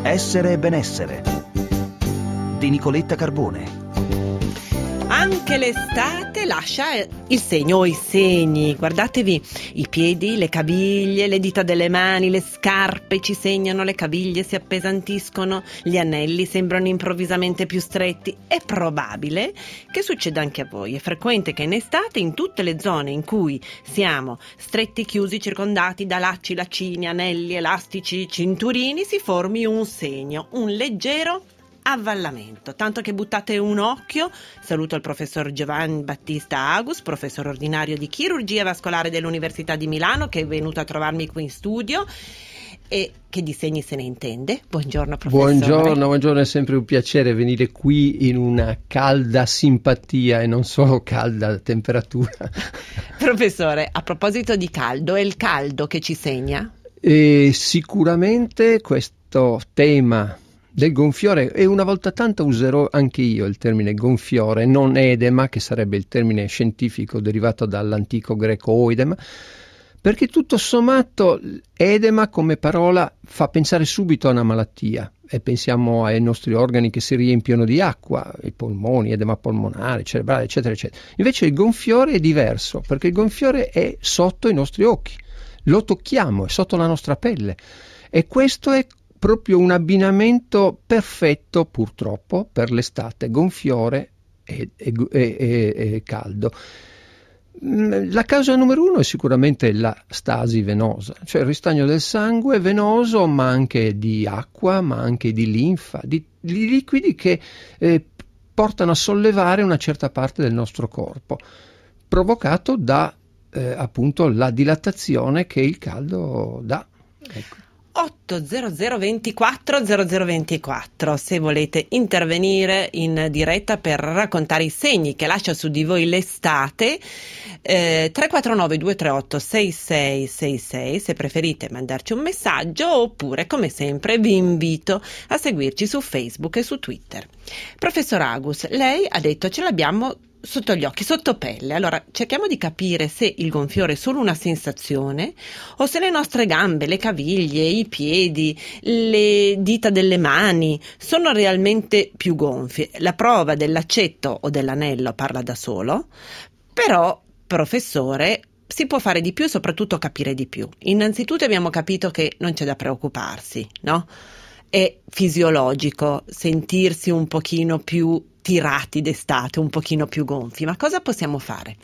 Essere e benessere di Nicoletta Carbone. Anche l'estate lascia il segno o i segni. Guardatevi i piedi, le caviglie, le dita delle mani, le scarpe ci segnano, le caviglie si appesantiscono, gli anelli sembrano improvvisamente più stretti. È probabile che succeda anche a voi. È frequente che in estate in tutte le zone in cui siamo stretti, chiusi, circondati da lacci, laccini, anelli, elastici, cinturini, si formi un segno, un leggero avvallamento, tanto che buttate un occhio. Saluto il professor Giovanni Battista Agus, professore ordinario di chirurgia vascolare dell'Università di Milano, che è venuto a trovarmi qui in studio e che di segni se ne intende. Buongiorno professore. Buongiorno, è sempre un piacere venire qui in una calda simpatia e non solo calda temperatura. Professore, a proposito di caldo, è il caldo che ci segna? Sicuramente questo tema del gonfiore, e una volta tanto userò anche io il termine gonfiore, non edema, che sarebbe il termine scientifico derivato dall'antico greco oidema, perché tutto sommato edema come parola fa pensare subito a una malattia e pensiamo ai nostri organi che si riempiono di acqua, i polmoni, edema polmonare, cerebrale, eccetera, eccetera. Invece il gonfiore è diverso, perché il gonfiore è sotto i nostri occhi, lo tocchiamo, è sotto la nostra pelle, e questo è proprio un abbinamento perfetto, purtroppo, per l'estate, gonfiore e caldo. La causa numero uno è sicuramente la stasi venosa, cioè il ristagno del sangue venoso, ma anche di acqua, ma anche di linfa, di liquidi che portano a sollevare una certa parte del nostro corpo, provocato da appunto la dilatazione che il caldo dà. Ecco. 800 24 0024 se volete intervenire in diretta per raccontare i segni che lascia su di voi l'estate. 349 238 6666 se preferite mandarci un messaggio, oppure come sempre vi invito a seguirci su Facebook e su Twitter. Professor Agus, lei ha detto ce l'abbiamo sotto gli occhi, sotto pelle. Allora cerchiamo di capire se il gonfiore è solo una sensazione o se le nostre gambe, le caviglie, i piedi, le dita delle mani sono realmente più gonfie. La prova dell'aceto o dell'anello parla da solo, però professore, si può fare di più e soprattutto capire di più. Innanzitutto abbiamo capito che non c'è da preoccuparsi, no? È fisiologico sentirsi un pochino più tirati d'estate, un pochino più gonfi, ma cosa possiamo fare?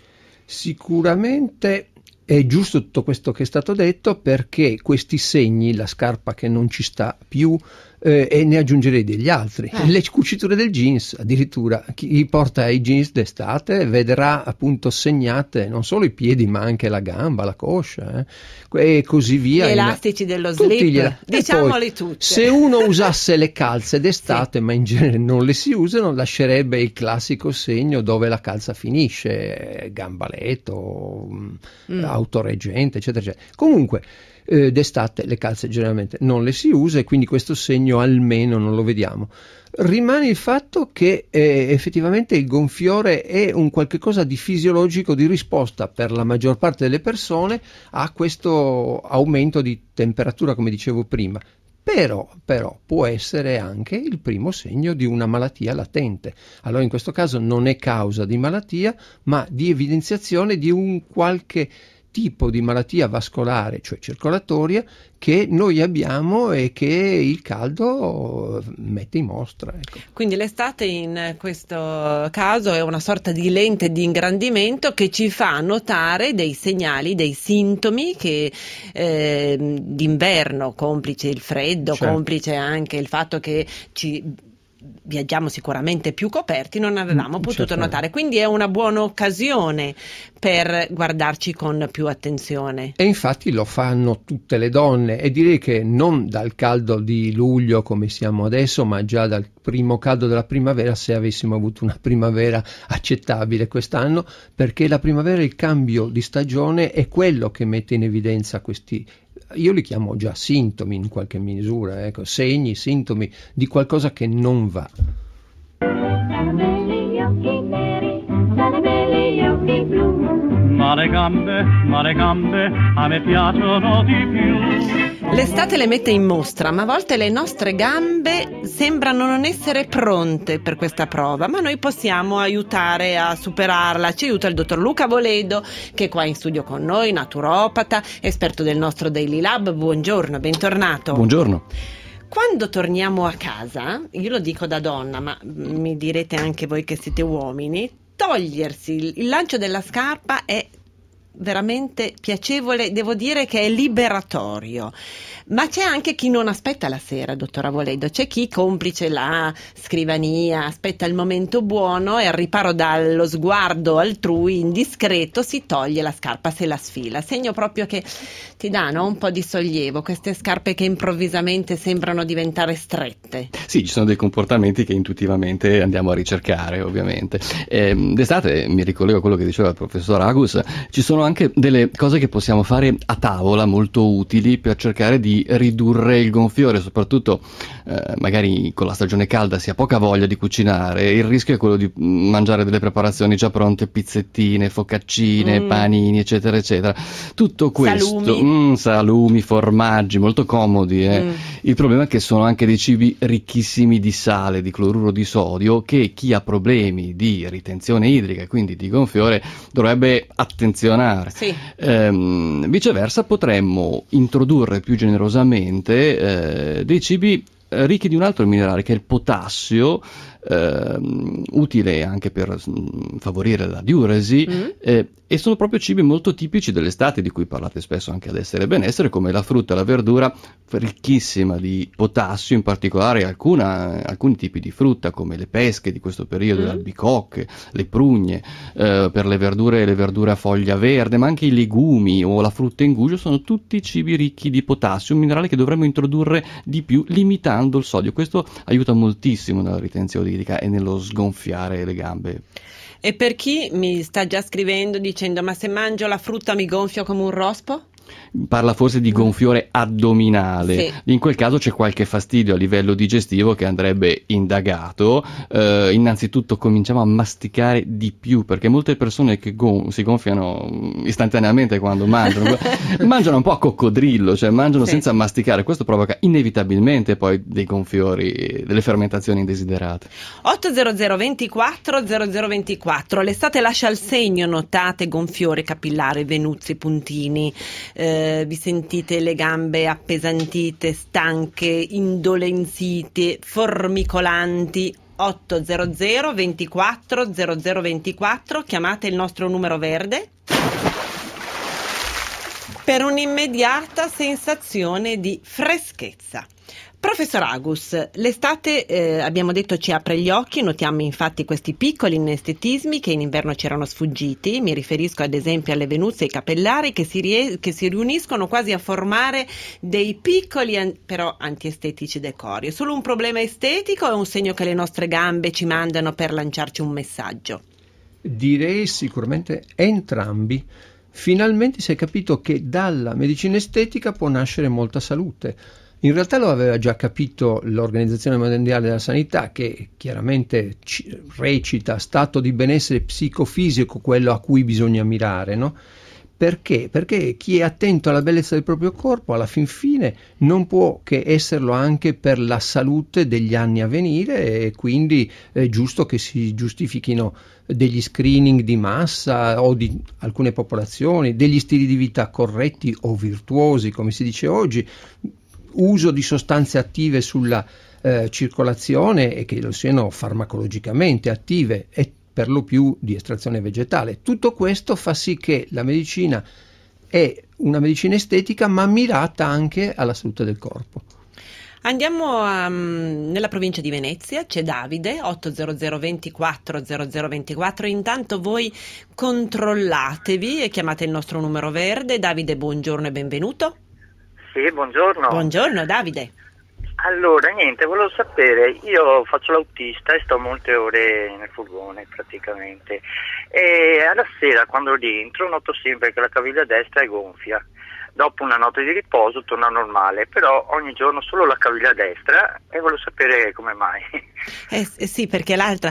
Sicuramente è giusto tutto questo che è stato detto, perché questi segni, la scarpa che non ci sta più, e ne aggiungerei degli altri, le cuciture del jeans, addirittura chi porta i jeans d'estate vedrà appunto segnate non solo i piedi ma anche la gamba, la coscia, e così via. Gli elastici dello slip, diciamoli tutti. Se uno usasse le calze d'estate, sì, ma in genere non le si usano, lascerebbe il classico segno dove la calza finisce, gambaletto, autoreggente, eccetera, eccetera. Comunque d'estate le calze generalmente non le si usa e quindi questo segno almeno non lo vediamo. Rimane il fatto che effettivamente il gonfiore è un qualche cosa di fisiologico, di risposta per la maggior parte delle persone a questo aumento di temperatura, come dicevo prima. Però può essere anche il primo segno di una malattia latente. Allora in questo caso non è causa di malattia, ma di evidenziazione di un qualche tipo di malattia vascolare, cioè circolatoria, che noi abbiamo e che il caldo mette in mostra. Ecco. Quindi l'estate in questo caso è una sorta di lente di ingrandimento che ci fa notare dei segnali, dei sintomi che d'inverno, complice il freddo, certo, complice anche il fatto che viaggiamo sicuramente più coperti, non avevamo potuto notare, quindi è una buona occasione per guardarci con più attenzione. E infatti lo fanno tutte le donne, e direi che non dal caldo di luglio come siamo adesso, ma già dal primo caldo della primavera, se avessimo avuto una primavera accettabile quest'anno, perché la primavera, il cambio di stagione, è quello che mette in evidenza questi, io li chiamo già sintomi in qualche misura, ecco, segni, sintomi di qualcosa che non va. ma le gambe a me piacciono di più. L'estate le mette in mostra, ma a volte le nostre gambe sembrano non essere pronte per questa prova, ma noi possiamo aiutare a superarla. Ci aiuta il dottor Luca Voledo, che è qua in studio con noi, naturopata, esperto del nostro Daily Lab. Buongiorno, bentornato. Buongiorno. Quando torniamo a casa, io lo dico da donna, ma mi direte anche voi che siete uomini, togliersi il lancio della scarpa è veramente piacevole, devo dire che è liberatorio, ma c'è anche chi non aspetta la sera, dottora Voledo, c'è chi complice la scrivania, aspetta il momento buono e al riparo dallo sguardo altrui indiscreto si toglie la scarpa, se la sfila, segno proprio che ti danno un po' di sollievo queste scarpe che improvvisamente sembrano diventare strette. Sì, ci sono dei comportamenti che intuitivamente andiamo a ricercare, ovviamente. D'estate, mi ricollego a quello che diceva il professor Agus, ci sono anche delle cose che possiamo fare a tavola molto utili per cercare di ridurre il gonfiore, soprattutto magari con la stagione calda si ha poca voglia di cucinare, il rischio è quello di mangiare delle preparazioni già pronte, pizzettine, focaccine, panini, eccetera, eccetera. Tutto questo, salumi, formaggi, molto comodi. Il problema è che sono anche dei cibi ricchissimi di sale, di cloruro di sodio, che chi ha problemi di ritenzione idrica e quindi di gonfiore dovrebbe attenzionare. Sì. Viceversa potremmo introdurre più generosamente dei cibi ricchi di un altro minerale che è il potassio, utile anche per favorire la diuresi, e sono proprio cibi molto tipici dell'estate, di cui parlate spesso anche ad Essere Benessere, come la frutta e la verdura ricchissima di potassio, in particolare alcuni tipi di frutta come le pesche di questo periodo, le albicocche, le prugne, per le verdure a foglia verde, ma anche i legumi o la frutta in guscio sono tutti cibi ricchi di potassio, un minerale che dovremmo introdurre di più limitando il sodio. Questo aiuta moltissimo nella ritenzione idrica e nello sgonfiare le gambe. E per chi mi sta già scrivendo dicendo ma se mangio la frutta mi gonfio come un rospo? Parla forse di gonfiore addominale. Sì. In quel caso c'è qualche fastidio a livello digestivo che andrebbe indagato. Innanzitutto cominciamo a masticare di più, perché molte persone che si gonfiano istantaneamente quando mangiano un po' a coccodrillo, cioè mangiano senza masticare. Questo provoca inevitabilmente poi dei gonfiori, delle fermentazioni indesiderate. 800 24 0024. L'estate lascia il segno, notate gonfiore capillare, venuzzi, puntini. Vi sentite le gambe appesantite, stanche, indolenzite, formicolanti. 800 24 0024, chiamate il nostro numero verde per un'immediata sensazione di freschezza. Professor Agus, l'estate abbiamo detto ci apre gli occhi, notiamo infatti questi piccoli inestetismi che in inverno c'erano sfuggiti, mi riferisco ad esempio alle venuzze e ai capellari che si riuniscono quasi a formare dei piccoli però antiestetici decori. È solo un problema estetico o è un segno che le nostre gambe ci mandano per lanciarci un messaggio? Direi sicuramente entrambi. Finalmente si è capito che dalla medicina estetica può nascere molta salute. In realtà lo aveva già capito l'Organizzazione Mondiale della Sanità, che chiaramente recita stato di benessere psicofisico, quello a cui bisogna mirare, no? Perché? Perché chi è attento alla bellezza del proprio corpo, alla fin fine, non può che esserlo anche per la salute degli anni a venire, e quindi è giusto che si giustifichino degli screening di massa o di alcune popolazioni, degli stili di vita corretti o virtuosi, come si dice oggi, uso di sostanze attive sulla circolazione e che lo siano farmacologicamente attive e per lo più di estrazione vegetale. Tutto questo fa sì che la medicina è una medicina estetica ma mirata anche alla salute del corpo. Andiamo nella provincia di Venezia, c'è Davide, 800 24 0024, intanto voi controllatevi e chiamate il nostro numero verde. Davide, buongiorno e benvenuto. Sì, buongiorno. Buongiorno Davide. Allora, niente, volevo sapere, io faccio l'autista e sto molte ore nel furgone praticamente, e alla sera quando rientro noto sempre che la caviglia destra è gonfia. Dopo una notte di riposo torna normale, però ogni giorno solo la caviglia destra, e volevo sapere come mai. Sì, perché l'altra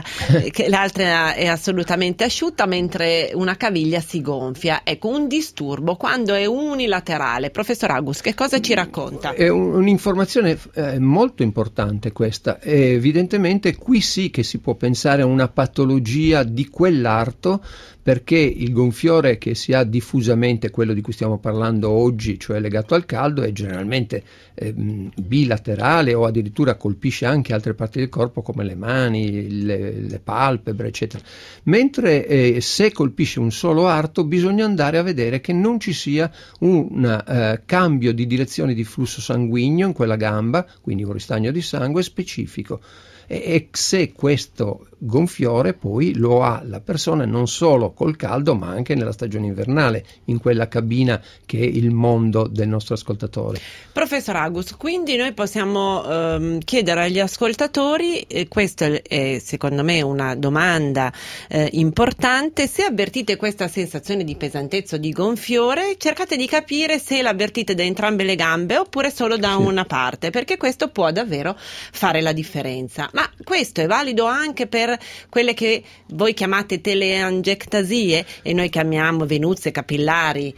è assolutamente asciutta, mentre una caviglia si gonfia. Ecco, un disturbo quando è unilaterale. Professor Agus, che cosa ci racconta? È un'informazione molto importante questa. Evidentemente qui sì che si può pensare a una patologia di quell'arto, perché il gonfiore che si ha diffusamente, quello di cui stiamo parlando oggi, cioè legato al caldo, è generalmente bilaterale o addirittura colpisce anche altre parti del corpo come le mani, le palpebre, eccetera. Mentre se colpisce un solo arto bisogna andare a vedere che non ci sia un cambio di direzione di flusso sanguigno in quella gamba, quindi un ristagno di sangue specifico. E se questo gonfiore poi lo ha la persona non solo col caldo ma anche nella stagione invernale, in quella cabina che è il mondo del nostro ascoltatore. Professor Agus, quindi noi possiamo chiedere agli ascoltatori, questa è secondo me una domanda importante: se avvertite questa sensazione di pesantezza o di gonfiore, cercate di capire se l'avvertite da entrambe le gambe oppure solo da una parte, perché questo può davvero fare la differenza. Ma questo è valido anche per quelle che voi chiamate teleangiectasie e noi chiamiamo venuzie capillari,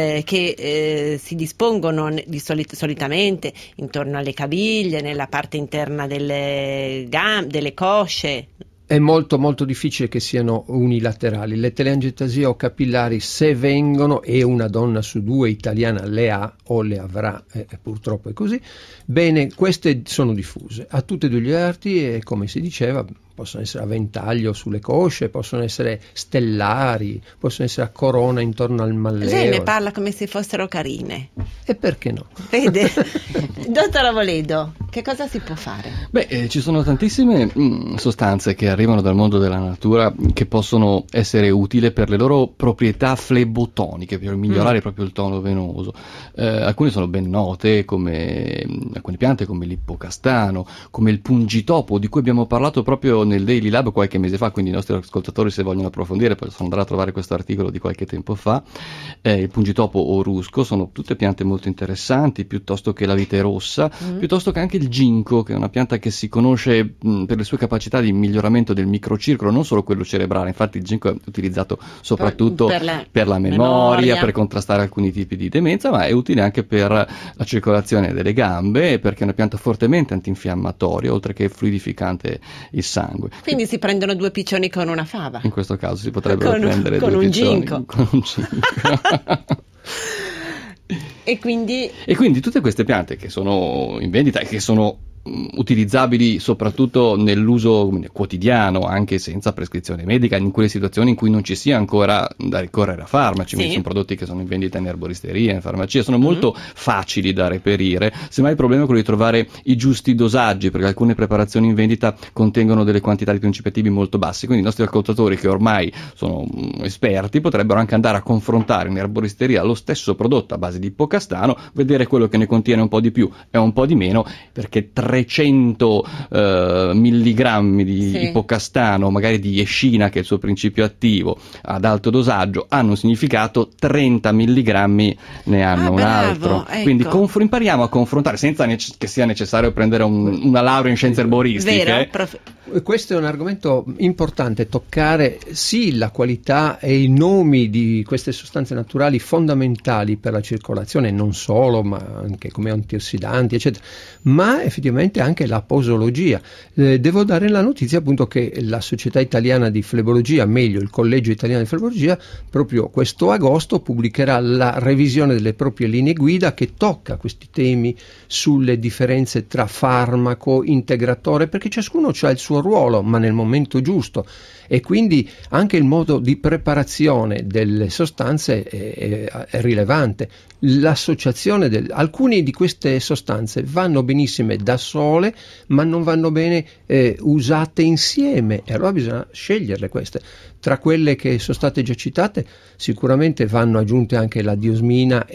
che si dispongono solitamente intorno alle caviglie, nella parte interna delle gambe, delle cosce. È molto molto difficile che siano unilaterali. Le teleangiotasie o capillari, se vengono, e una donna su due italiana le ha o le avrà, purtroppo è così, bene, queste sono diffuse a tutti e due gli arti e, come si diceva, possono essere a ventaglio sulle cosce, possono essere stellari, possono essere a corona intorno al malleo. Lei ne parla come se fossero carine. E perché no? Vede? Dottor Avoledo, che cosa si può fare? Beh, ci sono tantissime sostanze che arrivano dal mondo della natura che possono essere utili per le loro proprietà flebotoniche, per migliorare proprio il tono venoso. Alcune sono ben note, come alcune piante come l'ippocastano, come il pungitopo, di cui abbiamo parlato proprio nel Daily Lab qualche mese fa, quindi i nostri ascoltatori, se vogliono approfondire, possono andare a trovare questo articolo di qualche tempo fa. Il pungitopo o rusco sono tutte piante molto interessanti, piuttosto che la vite rossa, piuttosto che anche il ginkgo, che è una pianta che si conosce per le sue capacità di miglioramento del microcircolo, non solo quello cerebrale. Infatti il ginkgo è utilizzato soprattutto per la memoria, per contrastare alcuni tipi di demenza, ma è utile anche per la circolazione delle gambe, perché è una pianta fortemente antinfiammatoria, oltre che fluidificante il sangue. Quindi si prendono due piccioni con una fava. In questo caso si potrebbero prendere con due un piccioni ginkgo. con un ginkgo. E quindi tutte queste piante che sono in vendita e che sono utilizzabili soprattutto nell'uso quotidiano, anche senza prescrizione medica, in quelle situazioni in cui non ci sia ancora da ricorrere a farmaci. Quindi sono prodotti che sono in vendita in erboristeria, in farmacia, sono molto facili da reperire. Semmai il problema è quello di trovare i giusti dosaggi, perché alcune preparazioni in vendita contengono delle quantità di principi attivi molto basse, quindi i nostri ascoltatori, che ormai sono esperti, potrebbero anche andare a confrontare in erboristeria lo stesso prodotto a base di ippocastano, vedere quello che ne contiene un po' di più e un po' di meno, perché 300 milligrammi di ippocastano, magari di escina, che è il suo principio attivo, ad alto dosaggio, hanno un significato, 30 milligrammi ne hanno un altro. Ecco. Quindi impariamo a confrontare senza che sia necessario prendere una laurea in scienze erboristiche. Vero, questo è un argomento importante, toccare sì la qualità e i nomi di queste sostanze naturali fondamentali per la circolazione, non solo, ma anche come antiossidanti, eccetera, ma effettivamente anche la posologia. Devo dare la notizia appunto che la Società Italiana di Flebologia, meglio il Collegio Italiano di Flebologia, proprio questo agosto pubblicherà la revisione delle proprie linee guida che tocca questi temi sulle differenze tra farmaco, integratore, perché ciascuno ha il suo ruolo, ma nel momento giusto, e quindi anche il modo di preparazione delle sostanze è rilevante. L'associazione alcune di queste sostanze vanno benissime da sole, ma non vanno bene usate insieme, e allora bisogna sceglierle queste. Tra quelle che sono state già citate sicuramente vanno aggiunte anche la diosmina e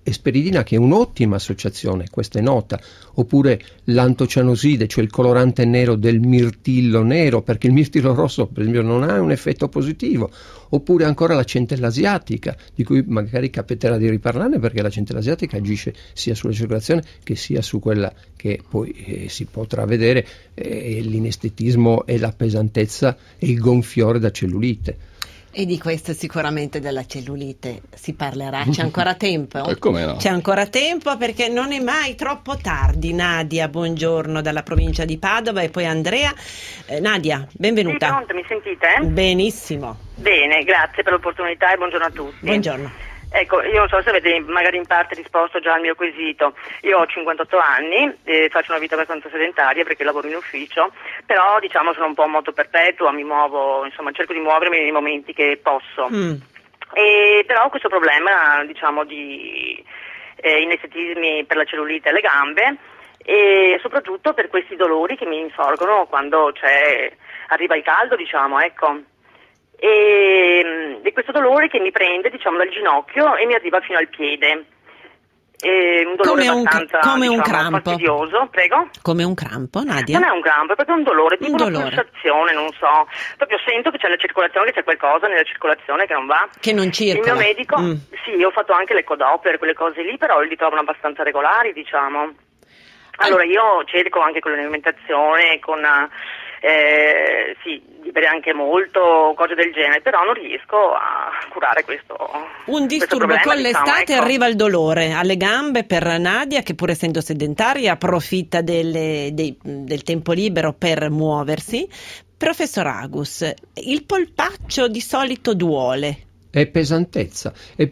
esperidina, che è un'ottima associazione, questa è nota, oppure l'antocianoside, cioè il colorante nero del mirtillo nero, perché il mirtillo rosso per esempio non ha un effetto positivo, oppure ancora la centella asiatica, di cui magari capiterà di riparlarne, perché la centella asiatica agisce sia sulla circolazione che sia su quella che poi si potrà vedere, l'inestetismo e la pesantezza e il gonfiore da cellulite. E di questo sicuramente della cellulite si parlerà, c'è ancora tempo? Come no? C'è ancora tempo, perché non è mai troppo tardi. Nadia, buongiorno, dalla provincia di Padova, e poi Andrea. Nadia, benvenuta. Sì, pronto, mi sentite? Benissimo. Bene, grazie per l'opportunità e buongiorno a tutti. Buongiorno. Ecco, io non so se avete magari in parte risposto già al mio quesito. Io ho 58 anni, faccio una vita abbastanza sedentaria perché lavoro in ufficio, però diciamo sono un po' moto perpetua, mi muovo, insomma cerco di muovermi nei momenti che posso. E però ho questo problema, diciamo, di inestetismi per la cellulite alle gambe, e soprattutto per questi dolori che mi insorgono quando arriva il caldo, diciamo, ecco. E questo dolore che mi prende, diciamo, dal ginocchio e mi arriva fino al piede. Un dolore abbastanza un crampo. Fastidioso, prego. Come un crampo, Nadia? Non è un crampo, è proprio un dolore, tipo una pulsazione, non so. Proprio sento che c'è la circolazione, che c'è qualcosa nella circolazione che non va. Che non circola. Il mio medico, sì, ho fatto anche l'ecodoppler, quelle cose lì, però li trovano abbastanza regolari, diciamo. Allora io cerco anche con l'alimentazione, con di bere anche molto, cose del genere, però non riesco a curare questo. Un disturbo problema, con l'estate, diciamo, ecco. Arriva il dolore alle gambe per Nadia, che pur essendo sedentaria approfitta del tempo libero per muoversi. Professor Agus, il polpaccio di solito duole. È pesantezza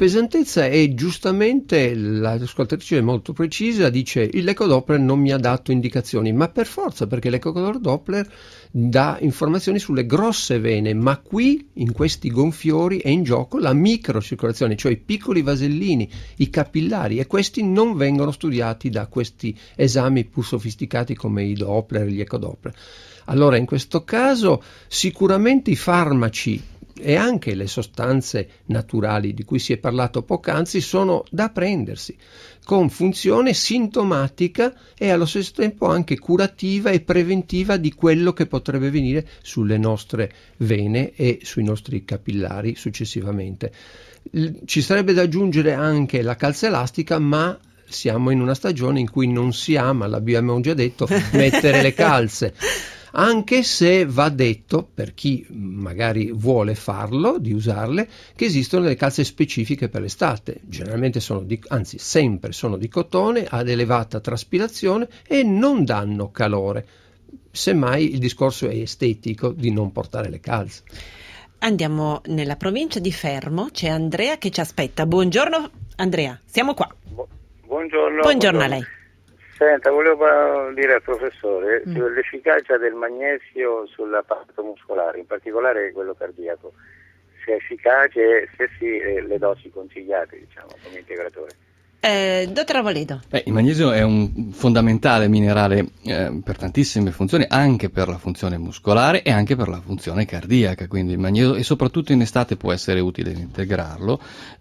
e giustamente l'ascoltatrice è molto precisa, dice l'ecodoppler non mi ha dato indicazioni, ma per forza, perché l'ecodoppler dà informazioni sulle grosse vene, ma qui in questi gonfiori è in gioco la microcircolazione, cioè i piccoli vasellini, i capillari, e questi non vengono studiati da questi esami più sofisticati come i Doppler, gli ecodoppler. Allora in questo caso sicuramente i farmaci e anche le sostanze naturali di cui si è parlato poc'anzi sono da prendersi, con funzione sintomatica e allo stesso tempo anche curativa e preventiva di quello che potrebbe venire sulle nostre vene e sui nostri capillari successivamente. Ci sarebbe da aggiungere anche la calza elastica, ma siamo in una stagione in cui non si ama, l'abbiamo già detto, mettere le calze. Anche se va detto, per chi magari vuole farlo, di usarle, che esistono delle calze specifiche per l'estate. Generalmente sempre sono di cotone, ad elevata traspirazione e non danno calore. Semmai il discorso è estetico di non portare le calze. Andiamo nella provincia di Fermo, c'è Andrea che ci aspetta. Buongiorno Andrea, siamo qua. Buongiorno. Buongiorno a lei. Senta, volevo dire al professore sull'efficacia del magnesio sull'apparato muscolare, in particolare quello cardiaco, se è efficace, se sì, le dosi consigliate, diciamo, come integratore. Dottor Avoledo. Il magnesio è un fondamentale minerale per tantissime funzioni, anche per la funzione muscolare e anche per la funzione cardiaca, quindi il magnesio, e soprattutto in estate può essere utile integrarlo.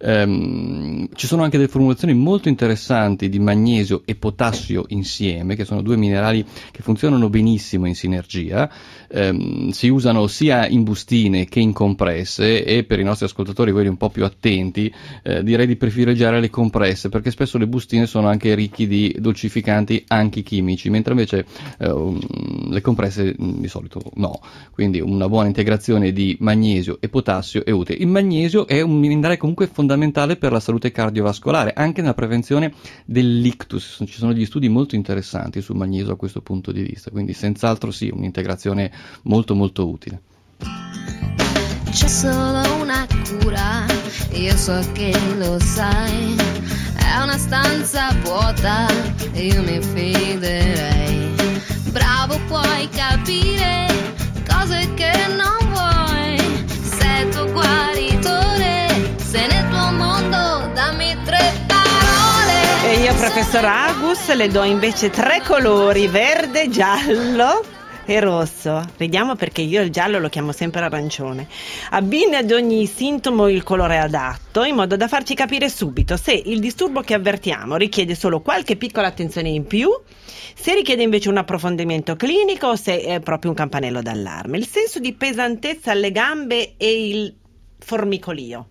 Ci sono anche delle formulazioni molto interessanti di magnesio e potassio insieme, che sono due minerali che funzionano benissimo in sinergia. Si usano sia in bustine che in compresse, e per i nostri ascoltatori, quelli un po' più attenti, direi di privilegiare le compresse, perché spesso le bustine sono anche ricchi di dolcificanti anche chimici, mentre invece le compresse di solito no. Quindi una buona integrazione di magnesio e potassio è utile. Il magnesio è un minerale comunque fondamentale per la salute cardiovascolare, anche nella prevenzione dell'ictus. Ci sono degli studi molto interessanti sul magnesio a questo punto di vista, quindi senz'altro sì, un'integrazione molto molto utile. C'è solo una cura, io so che lo sai, è una stanza vuota, io mi fiderei. Bravo, puoi capire cose che non vuoi, sei tuo guaritore, sei nel tuo mondo, dammi 3 parole. E io, professor Agus, le do invece 3 colori, verde, giallo e rosso. Ridiamo perché io il giallo lo chiamo sempre arancione. Abbini ad ogni sintomo il colore adatto, in modo da farci capire subito se il disturbo che avvertiamo richiede solo qualche piccola attenzione in più, se richiede invece un approfondimento clinico o se è proprio un campanello d'allarme. Il senso di pesantezza alle gambe e il formicolio.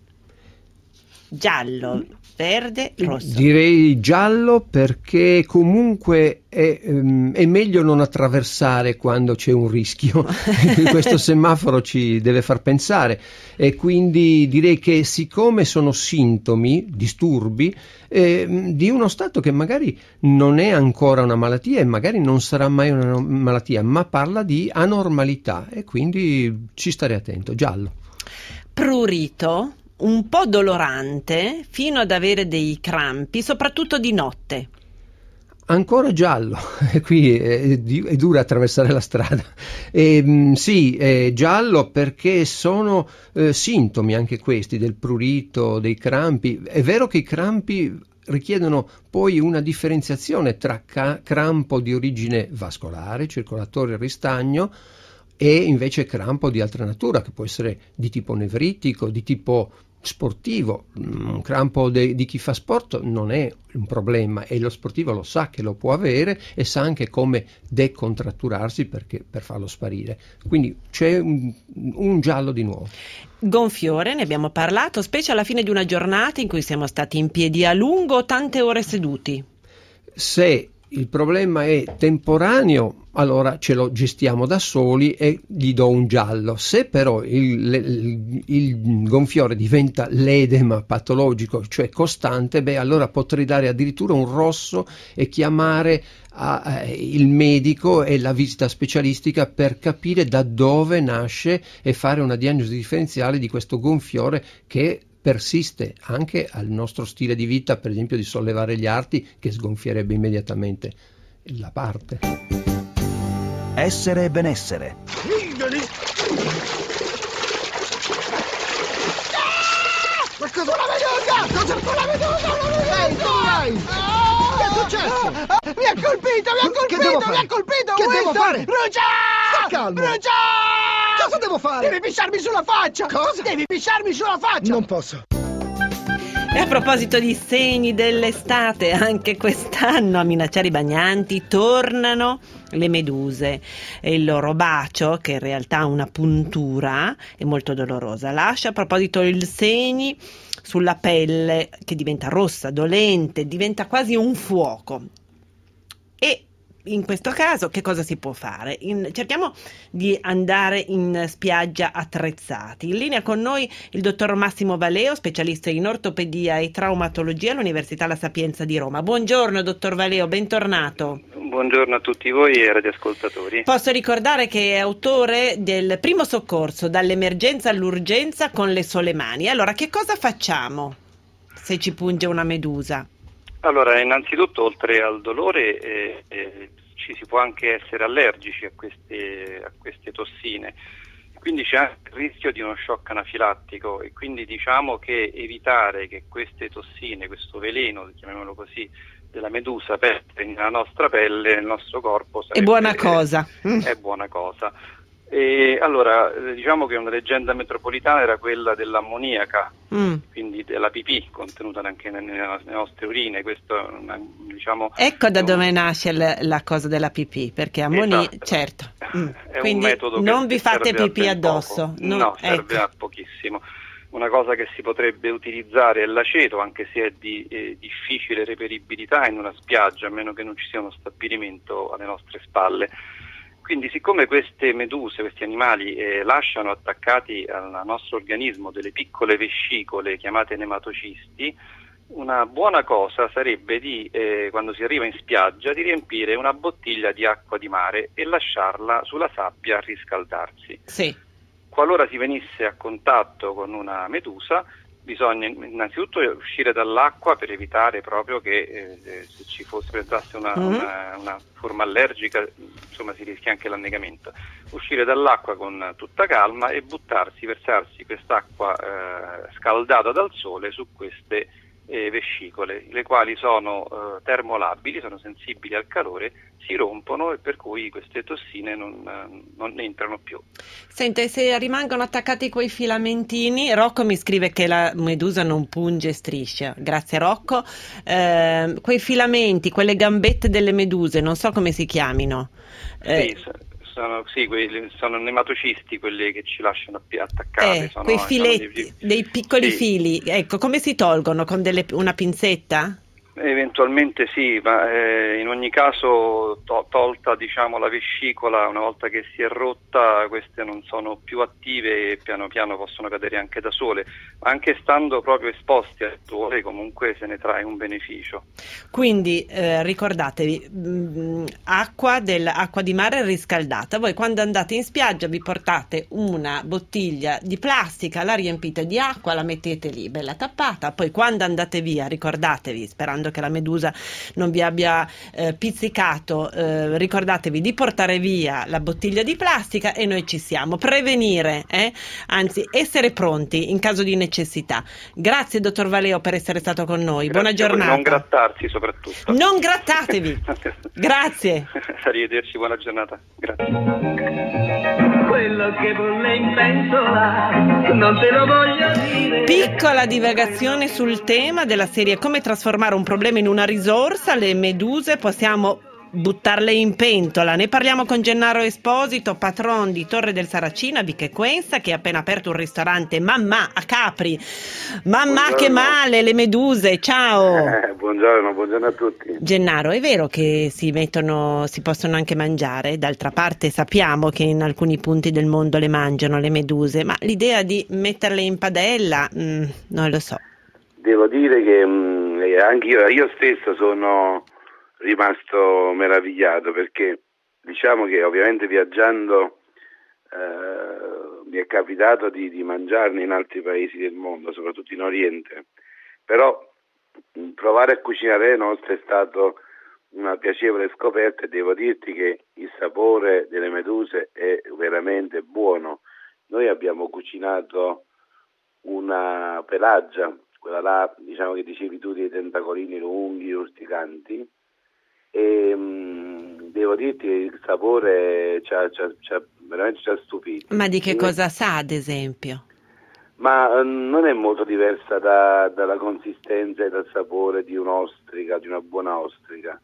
Giallo, verde, rosso. Direi giallo, perché comunque è meglio non attraversare quando c'è un rischio. Questo semaforo ci deve far pensare, e quindi direi che, siccome sono sintomi, disturbi di uno stato che magari non è ancora una malattia e magari non sarà mai una malattia, ma parla di anormalità, e quindi ci stare attento. Giallo. Prurito, un po' dolorante, fino ad avere dei crampi, soprattutto di notte. Ancora giallo, e qui è dura attraversare la strada. Sì, giallo, perché sono sintomi anche questi del prurito, dei crampi. È vero che i crampi richiedono poi una differenziazione tra crampo di origine vascolare, circolatorio ristagno, e invece crampo di altra natura, che può essere di tipo nevritico, di tipo sportivo. Un crampo di chi fa sport non è un problema, e lo sportivo lo sa che lo può avere e sa anche come decontratturarsi per farlo sparire. Quindi c'è un giallo di nuovo. Gonfiore, ne abbiamo parlato, specie alla fine di una giornata in cui siamo stati in piedi a lungo o tante ore seduti. Se il problema è temporaneo, allora ce lo gestiamo da soli e gli do un giallo. Se però il gonfiore diventa l'edema patologico, cioè costante, allora potrei dare addirittura un rosso e chiamare il medico e la visita specialistica per capire da dove nasce e fare una diagnosi differenziale di questo gonfiore, che persiste anche al nostro stile di vita, per esempio di sollevare gli arti, che sgonfierebbe immediatamente la parte. Essere e benessere. Ma cosa la veduta? Cosa con la veduta? Che è successo? Mi ha colpito, Che devo fare? Brucia! Calmo. Brucia! Cosa devo fare? Devi pisciarmi sulla faccia! Cosa? Devi pisciarmi sulla faccia! Non posso. E a proposito di segni dell'estate, anche quest'anno a minacciare i bagnanti tornano le meduse, e il loro bacio, che in realtà ha una puntura, è molto dolorosa. Lascia a proposito i segni sulla pelle, che diventa rossa, dolente, diventa quasi un fuoco. E in questo caso che cosa si può fare? Cerchiamo di andare in spiaggia attrezzati. In linea con noi il dottor Massimo Valeo, specialista in ortopedia e traumatologia all'Università La Sapienza di Roma. Buongiorno dottor Valeo, bentornato. Buongiorno a tutti voi e radioascoltatori. Posso ricordare che è autore del primo soccorso dall'emergenza all'urgenza con le sole mani. Allora, che cosa facciamo se ci punge una medusa? Allora, innanzitutto, oltre al dolore, ci si può anche essere allergici a queste tossine, quindi c'è anche il rischio di uno shock anafilattico, e quindi diciamo che evitare che queste tossine, questo veleno, chiamiamolo così, della medusa penetri nella nostra pelle, nel nostro corpo, è buona cosa. È buona cosa. E allora, diciamo che una leggenda metropolitana era quella dell'ammoniaca, quindi della pipì contenuta anche nelle nostre urine. Questo, diciamo, ecco da dove nasce la cosa della pipì, perché esatto. Certo. È quindi un metodo non che vi fate serve pipì addosso. No, serve a pochissimo. Una cosa che si potrebbe utilizzare è l'aceto, anche se è di difficile reperibilità in una spiaggia, a meno che non ci sia uno stabilimento alle nostre spalle. Quindi, siccome queste meduse, questi animali lasciano attaccati al nostro organismo delle piccole vescicole chiamate nematocisti, una buona cosa sarebbe quando si arriva in spiaggia, di riempire una bottiglia di acqua di mare e lasciarla sulla sabbia a riscaldarsi. Sì. Qualora si venisse a contatto con una medusa, bisogna innanzitutto uscire dall'acqua per evitare proprio che se ci presentasse una forma allergica, insomma, si rischia anche l'annegamento. Uscire dall'acqua con tutta calma e versarsi quest'acqua scaldata dal sole su queste vescicole, le quali sono termolabili, sono sensibili al calore, si rompono e per cui queste tossine non entrano più. Sente, se rimangono attaccati quei filamentini, Rocco mi scrive che la medusa non punge e striscia. Grazie Rocco. Quei filamenti, quelle gambette delle meduse, non so come si chiamino. Sono nematocisti quelli che ci lasciano attaccati. Quei filetti, dei piccoli fili, ecco, come si tolgono? Con una pinzetta? Eventualmente sì, ma in ogni caso tolta diciamo la vescicola, una volta che si è rotta, queste non sono più attive e piano piano possono cadere anche da sole, anche stando proprio esposti al sole comunque se ne trae un beneficio. Quindi ricordatevi, acqua di mare riscaldata, voi quando andate in spiaggia vi portate una bottiglia di plastica, la riempite di acqua, la mettete lì bella tappata, poi quando andate via ricordatevi, sperando che la medusa non vi abbia pizzicato, ricordatevi di portare via la bottiglia di plastica e noi ci siamo. Prevenire, anzi essere pronti in caso di necessità. Grazie dottor Valeo per essere stato con noi. Buona giornata. Non grattarsi soprattutto. Non grattatevi. Grazie. Arrivederci, buona giornata. Grazie. Quello che bolle in pentola non te lo voglio dire. Piccola divagazione sul tema della serie come trasformare un problema in una risorsa. Le meduse possiamo buttarle in pentola. Ne parliamo con Gennaro Esposito, patron di Torre del Saracino a Vico Equense, che ha appena aperto un ristorante Mamma a Capri. Mamma, che male le meduse, ciao. Buongiorno a tutti. Gennaro, è vero che si possono anche mangiare? D'altra parte sappiamo che in alcuni punti del mondo le mangiano le meduse, ma l'idea di metterle in padella, non lo so. Devo dire che anche io stesso sono rimasto meravigliato, perché diciamo che ovviamente viaggiando mi è capitato di mangiarne in altri paesi del mondo, soprattutto in Oriente, però provare a cucinare le nostre è stato una piacevole scoperta e devo dirti che il sapore delle meduse è veramente buono. Noi abbiamo cucinato una pelagia, quella là diciamo che dicevi tu, dei tentacolini lunghi, urticanti, e devo dirti che il sapore veramente ci ha stupito. Ma di che cosa sa, ad esempio? Ma non è molto diversa dalla consistenza e dal sapore di un'ostrica, di una buona ostrica.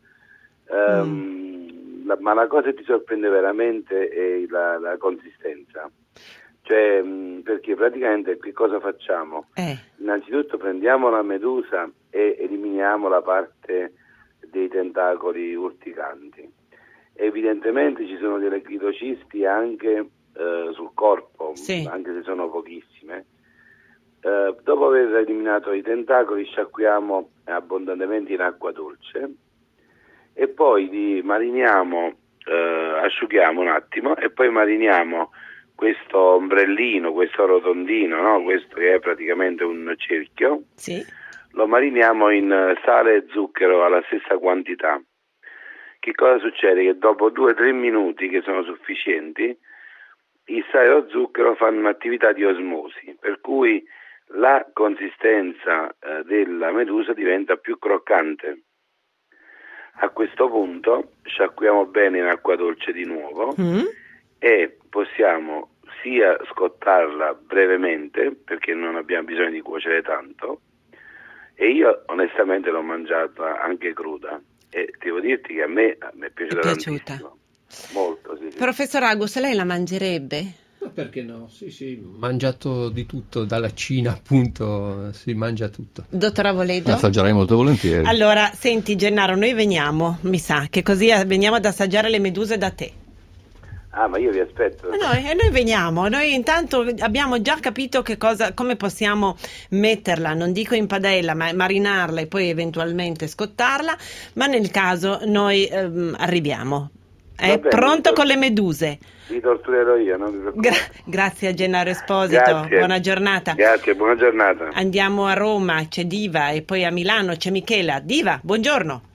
Ma la cosa che ti sorprende veramente è la consistenza. Cioè, perché praticamente che cosa facciamo? Innanzitutto prendiamo la medusa e eliminiamo la parte dei tentacoli urticanti. Evidentemente ci sono delle chitocisti anche sul corpo, sì, anche se sono pochissime. Dopo aver eliminato i tentacoli sciacquiamo abbondantemente in acqua dolce e poi li mariniamo, asciughiamo un attimo e poi mariniamo questo ombrellino, questo rotondino, no? Questo che è praticamente un cerchio, sì, lo mariniamo in sale e zucchero alla stessa quantità. Che cosa succede? Che dopo 2-3 minuti, che sono sufficienti, il sale e lo zucchero fanno un'attività di osmosi, per cui la consistenza della medusa diventa più croccante. A questo punto sciacquiamo bene in acqua dolce di nuovo e possiamo sia scottarla brevemente, perché non abbiamo bisogno di cuocere tanto, e io onestamente l'ho mangiata anche cruda e devo dirti che a me è piaciuta tantissimo. Molto, sì. Professor Agus, lei la mangerebbe? Ma perché no? Sì, mangiato di tutto, dalla Cina appunto, si mangia tutto. Dottor Avoledo? Assaggerei molto volentieri. Allora, senti Gennaro, noi veniamo, mi sa, che così veniamo ad assaggiare le meduse da te. Ah, ma io vi aspetto. Noi veniamo, noi intanto abbiamo già capito come possiamo metterla, non dico in padella, ma marinarla e poi eventualmente scottarla, ma nel caso noi arriviamo. È pronto con le meduse. Vi torturerò io, non vi preoccupate. Grazie a Gennaro Esposito, Grazie. Buona giornata. Grazie, buona giornata. Andiamo a Roma, c'è Diva, e poi a Milano c'è Michela. Diva, buongiorno.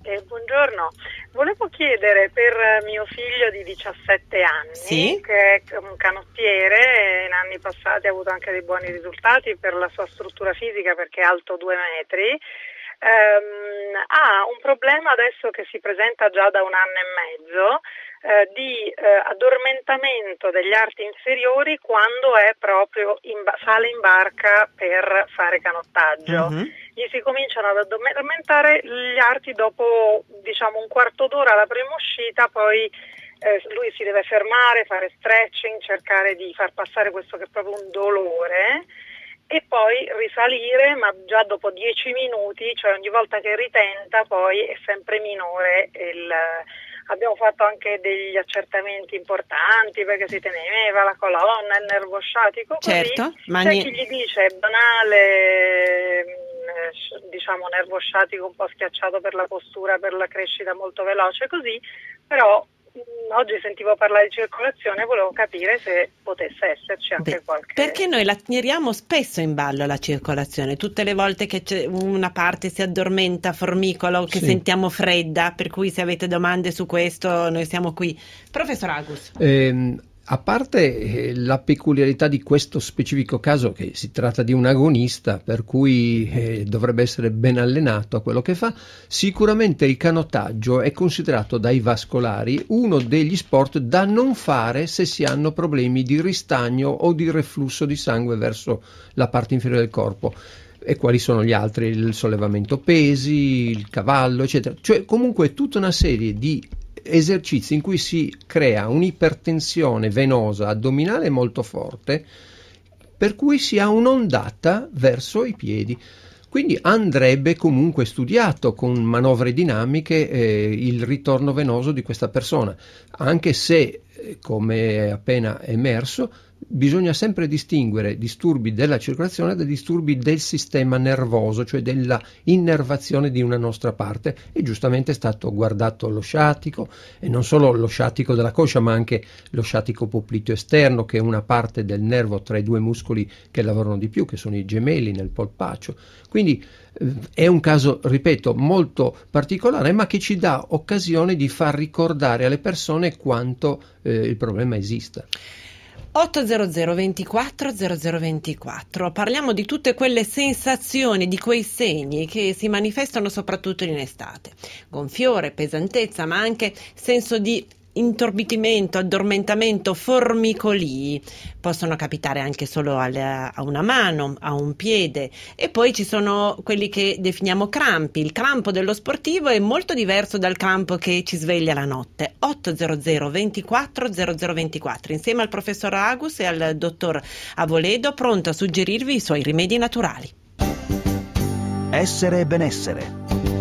Buongiorno, volevo chiedere per mio figlio di 17 anni, che è un canottiere, in anni passati ha avuto anche dei buoni risultati per la sua struttura fisica perché è alto 2 metri, ha un problema adesso che si presenta già da 1 anno e mezzo, di addormentamento degli arti inferiori quando è proprio sale in barca per fare canottaggio. Gli si cominciano ad addormentare gli arti dopo un quarto d'ora alla prima uscita, poi lui si deve fermare, fare stretching, cercare di far passare questo che è proprio un dolore e poi risalire, ma già dopo 10 minuti, cioè ogni volta che ritenta poi è sempre minore Abbiamo fatto anche degli accertamenti importanti perché si teneva la colonna, il nervo sciatico, così. Certo, ma c'è chi gli dice è banale, nervo sciatico un po' schiacciato per la postura, per la crescita molto veloce, così, però oggi sentivo parlare di circolazione e volevo capire se potesse esserci anche qualche... Perché noi la tiriamo spesso in ballo la circolazione, tutte le volte che c'è una parte si addormenta, formicolo, che sentiamo fredda, per cui se avete domande su questo noi siamo qui. Professor Agus. A parte la peculiarità di questo specifico caso, che si tratta di un agonista, per cui dovrebbe essere ben allenato a quello che fa, sicuramente il canottaggio è considerato dai vascolari uno degli sport da non fare se si hanno problemi di ristagno o di reflusso di sangue verso la parte inferiore del corpo. E quali sono gli altri? Il sollevamento pesi, il cavallo, eccetera. Cioè comunque tutta una serie di esercizi in cui si crea un'ipertensione venosa addominale molto forte, per cui si ha un'ondata verso i piedi. Quindi andrebbe comunque studiato con manovre dinamiche il ritorno venoso di questa persona, anche se, come è appena emerso, bisogna sempre distinguere disturbi della circolazione dai disturbi del sistema nervoso, cioè della innervazione di una nostra parte, e giustamente è stato guardato lo sciatico, e non solo lo sciatico della coscia ma anche lo sciatico popliteo esterno, che è una parte del nervo tra i 2 muscoli che lavorano di più, che sono i gemelli nel polpaccio. Quindi è un caso, ripeto, molto particolare, ma che ci dà occasione di far ricordare alle persone quanto il problema esista. 800 24 0024. Parliamo di tutte quelle sensazioni, di quei segni che si manifestano soprattutto in estate. Gonfiore, pesantezza, ma anche senso di intorbitimento, addormentamento, formicolii. Possono capitare anche solo a una mano, a un piede, e poi ci sono quelli che definiamo crampi. Il crampo dello sportivo è molto diverso dal crampo che ci sveglia la notte. 800 24 0024, insieme al professor Agus e al dottor Avoledo, pronto a suggerirvi i suoi rimedi naturali. Essere e benessere.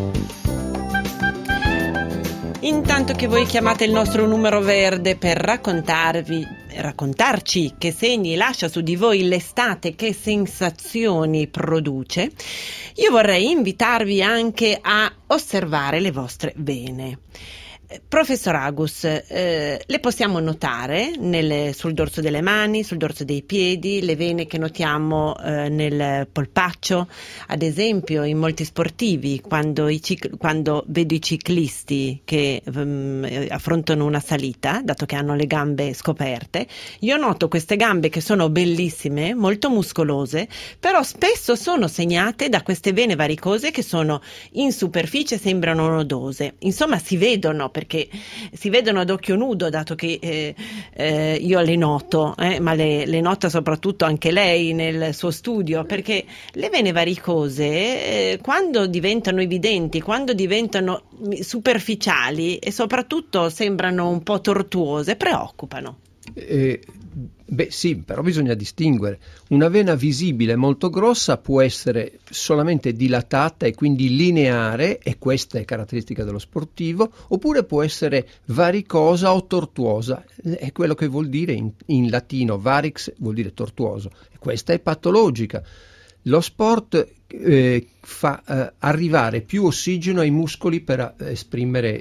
Intanto che voi chiamate il nostro numero verde per raccontarci che segni lascia su di voi l'estate, che sensazioni produce, io vorrei invitarvi anche a osservare le vostre vene. Professor Agus, le possiamo notare sul dorso delle mani, sul dorso dei piedi, le vene che notiamo nel polpaccio, ad esempio in molti sportivi, quando vedo i ciclisti che affrontano una salita, dato che hanno le gambe scoperte, io noto queste gambe che sono bellissime, molto muscolose, però spesso sono segnate da queste vene varicose che sono in superficie, sembrano nodose, insomma si vedono, perché si vedono ad occhio nudo, dato che io le noto, ma le nota soprattutto anche lei nel suo studio, perché le vene varicose quando diventano evidenti, quando diventano superficiali e soprattutto sembrano un po' tortuose, preoccupano. Beh sì, però bisogna distinguere. Una vena visibile molto grossa può essere solamente dilatata e quindi lineare, e questa è caratteristica dello sportivo, oppure può essere varicosa o tortuosa, è quello che vuol dire in latino varix, vuol dire tortuoso, e questa è patologica. Lo sport fa arrivare più ossigeno ai muscoli per esprimere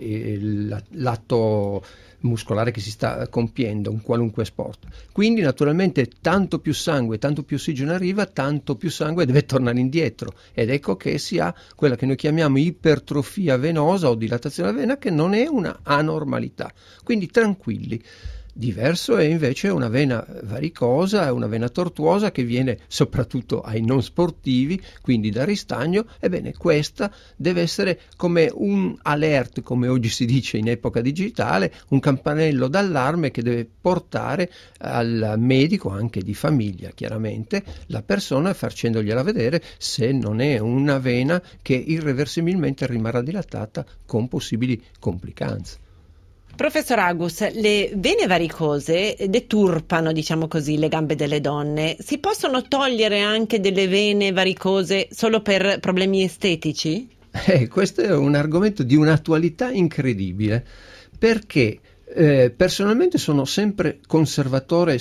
l'atto muscolare che si sta compiendo, un qualunque sport. Quindi naturalmente tanto più sangue, tanto più ossigeno arriva, tanto più sangue deve tornare indietro, ed ecco che si ha quella che noi chiamiamo ipertrofia venosa o dilatazione della vena, che non è una anormalità. Quindi tranquilli. Diverso è invece una vena varicosa, una vena tortuosa che viene soprattutto ai non sportivi, quindi da ristagno. Ebbene, questa deve essere come un alert, come oggi si dice in epoca digitale, un campanello d'allarme che deve portare al medico, anche di famiglia chiaramente, la persona, facendogliela vedere se non è una vena che irreversibilmente rimarrà dilatata con possibili complicanze. Professor Agus, le vene varicose deturpano, diciamo così, le gambe delle donne. Si possono togliere anche delle vene varicose solo per problemi estetici? Questo è un argomento di un'attualità incredibile, perché personalmente sono sempre conservatore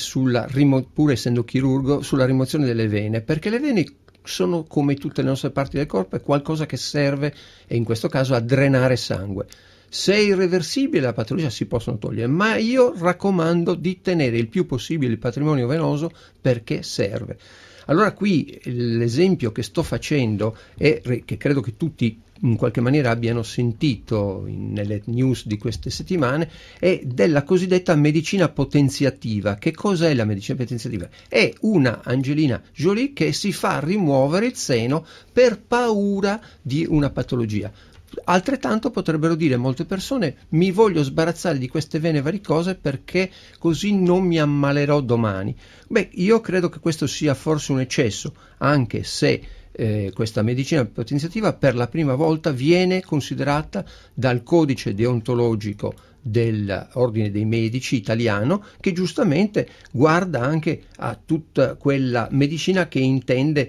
pur essendo chirurgo, sulla rimozione delle vene, perché le vene sono, come tutte le nostre parti del corpo, è qualcosa che serve, e in questo caso, a drenare sangue. Se è irreversibile la patologia si possono togliere, ma io raccomando di tenere il più possibile il patrimonio venoso, perché serve. Allora qui l'esempio che sto facendo, e che credo che tutti in qualche maniera abbiano sentito nelle news di queste settimane, è della cosiddetta medicina potenziativa. Che cos'è la medicina potenziativa? È una Angelina Jolie che si fa rimuovere il seno per paura di una patologia. Altrettanto potrebbero dire molte persone: mi voglio sbarazzare di queste vene varicose perché così non mi ammalerò domani. Beh, io credo che questo sia forse un eccesso, anche se questa medicina potenziativa per la prima volta viene considerata dal codice deontologico dell'Ordine dei Medici italiano, che giustamente guarda anche a tutta quella medicina che intende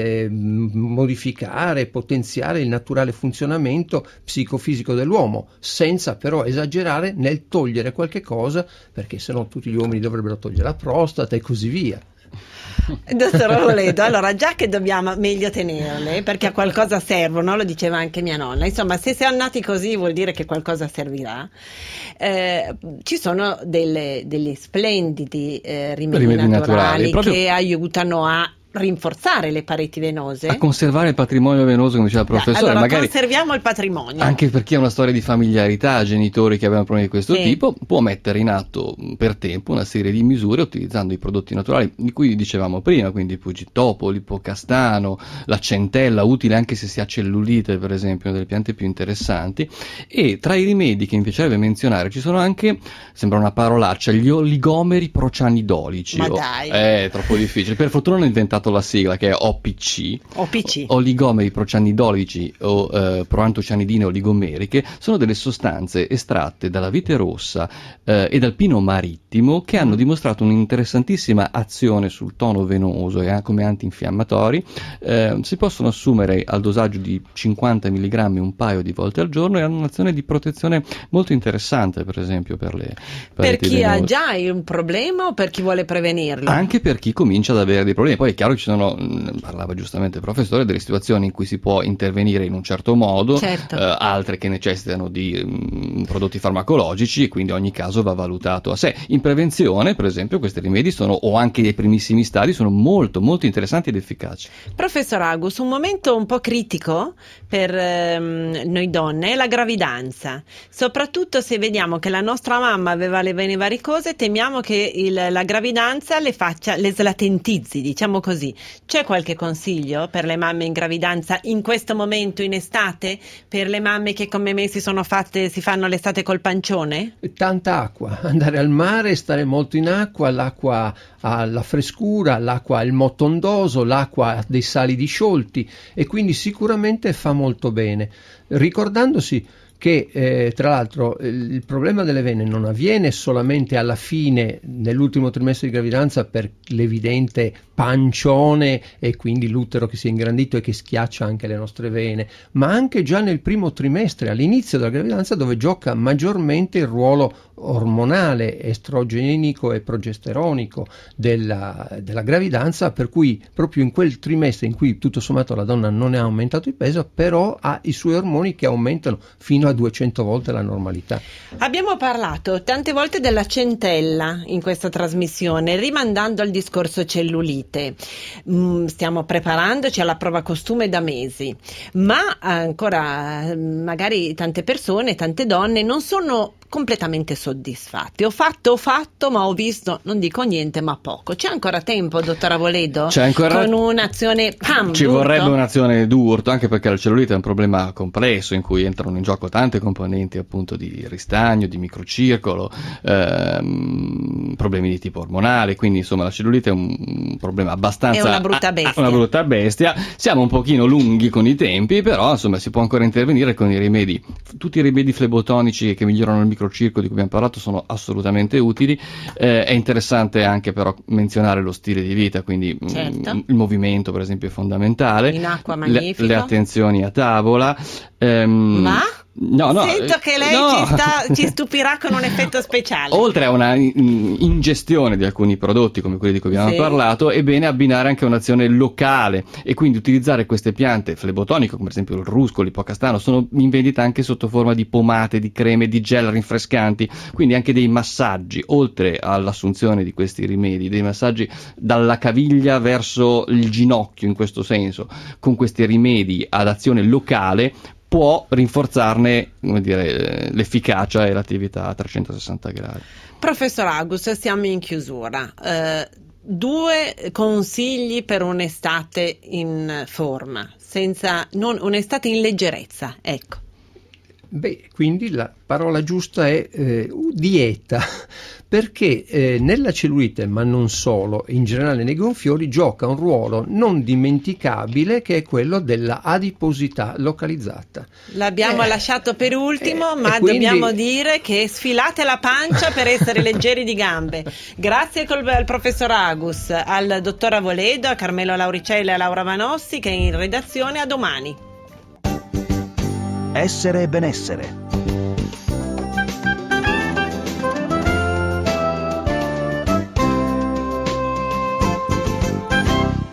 modificare, potenziare il naturale funzionamento psicofisico dell'uomo, senza però esagerare nel togliere qualche cosa, perché sennò tutti gli uomini dovrebbero togliere la prostata e così via. Dottor Rovoledo, allora già che dobbiamo meglio tenerle perché a qualcosa servono, lo diceva anche mia nonna, insomma se siamo nati così vuol dire che qualcosa servirà. Ci sono degli splendidi rimedi naturali proprio... che aiutano a rinforzare le pareti venose, a conservare il patrimonio venoso, come diceva il professore. Allora magari conserviamo il patrimonio, anche per chi ha una storia di familiarità, genitori che avevano problemi di questo tipo, può mettere in atto per tempo una serie di misure utilizzando i prodotti naturali di cui dicevamo prima, quindi il pugitopo, l'ipocastano, la centella, utile anche se si ha cellulite, per esempio, delle piante più interessanti. E tra i rimedi che mi piacerebbe menzionare ci sono anche, sembra una parolaccia, gli oligomeri procianidolici. Ma dai, è troppo difficile, per fortuna hanno inventato la sigla che è OPC, oligomeri procianidolici o proantocianidine oligomeriche. Sono delle sostanze estratte dalla vite rossa e dal pino marittimo che hanno dimostrato un'interessantissima azione sul tono venoso e come antinfiammatori. Si possono assumere al dosaggio di 50 mg un paio di volte al giorno e hanno un'azione di protezione molto interessante, per esempio per chi ha già un problema o per chi vuole prevenirlo? Anche per chi comincia ad avere dei problemi. Poi è chiaro che ci sono, parlava giustamente il professore, delle situazioni in cui si può intervenire in un certo modo, altre che necessitano di prodotti farmacologici, e quindi ogni caso va valutato a sé. In prevenzione, per esempio, questi rimedi sono, o anche nei primissimi stadi, sono molto molto interessanti ed efficaci. Professor Agus, un momento un po' critico per noi donne è la gravidanza, soprattutto se vediamo che la nostra mamma aveva le vene varicose, temiamo che la gravidanza le slatentizzi, diciamo così. C'è qualche consiglio per le mamme in gravidanza in questo momento, in estate, per le mamme che come me si fanno l'estate col pancione? Tanta acqua, andare al mare, stare molto in acqua, l'acqua ha la frescura, l'acqua ha il motondoso, l'acqua ha dei sali disciolti, e quindi sicuramente fa molto bene, ricordandosi che tra l'altro il problema delle vene non avviene solamente alla fine, nell'ultimo trimestre di gravidanza, per l'evidente pancione e quindi l'utero che si è ingrandito e che schiaccia anche le nostre vene, ma anche già nel primo trimestre, all'inizio della gravidanza, dove gioca maggiormente il ruolo ormonale, estrogenico e progesteronico della gravidanza, per cui proprio in quel trimestre in cui tutto sommato la donna non è aumentato il peso, però ha i suoi ormoni che aumentano fino a 200 volte la normalità. Abbiamo parlato tante volte della centella in questa trasmissione, rimandando al discorso cellulite. Stiamo preparandoci alla prova costume da mesi, ma ancora magari tante persone, tante donne non sono completamente soddisfatti. Ho fatto, ma ho visto, non dico niente, ma poco. C'è ancora tempo, dottor Avoledo? C'è ancora... Con un'azione ci vorrebbe un'azione d'urto, anche perché la cellulite è un problema complesso in cui entrano in gioco tante componenti, appunto, di ristagno, di microcircolo, problemi di tipo ormonale, quindi insomma la cellulite è un problema abbastanza... È una brutta bestia. Una brutta bestia. Siamo un pochino lunghi con i tempi, però insomma si può ancora intervenire con i rimedi. Tutti i rimedi flebotonici che migliorano il microcircolo di cui abbiamo parlato sono assolutamente utili. È interessante anche però menzionare lo stile di vita, quindi certo. Il movimento per esempio è fondamentale, in acqua magnifico, le attenzioni a tavola. Ma? No, sento che lei ci stupirà con un effetto speciale. Oltre a una ingestione di alcuni prodotti come quelli di cui abbiamo parlato, è bene abbinare anche un'azione locale e quindi utilizzare queste piante flebotoniche, come per esempio il rusco, l'ipocastano, sono in vendita anche sotto forma di pomate, di creme, di gel rinfrescanti, quindi anche dei massaggi, oltre all'assunzione di questi rimedi, dei massaggi dalla caviglia verso il ginocchio, in questo senso, con questi rimedi ad azione locale, può rinforzarne, come dire, l'efficacia e l'attività a 360 gradi. Professor Agus, siamo in chiusura. 2 consigli per un'estate in forma, non un'estate in leggerezza, ecco. Quindi la parola giusta è dieta, perché nella cellulite, ma non solo, in generale nei gonfiori, gioca un ruolo non dimenticabile, che è quello della adiposità localizzata. L'abbiamo lasciato per ultimo, ma quindi... dobbiamo dire che sfilate la pancia per essere leggeri di gambe. Grazie al professor Agus, al dottor Avoledo, a Carmelo Lauricelli e a Laura Vanossi che è in redazione. A domani. Essere e benessere.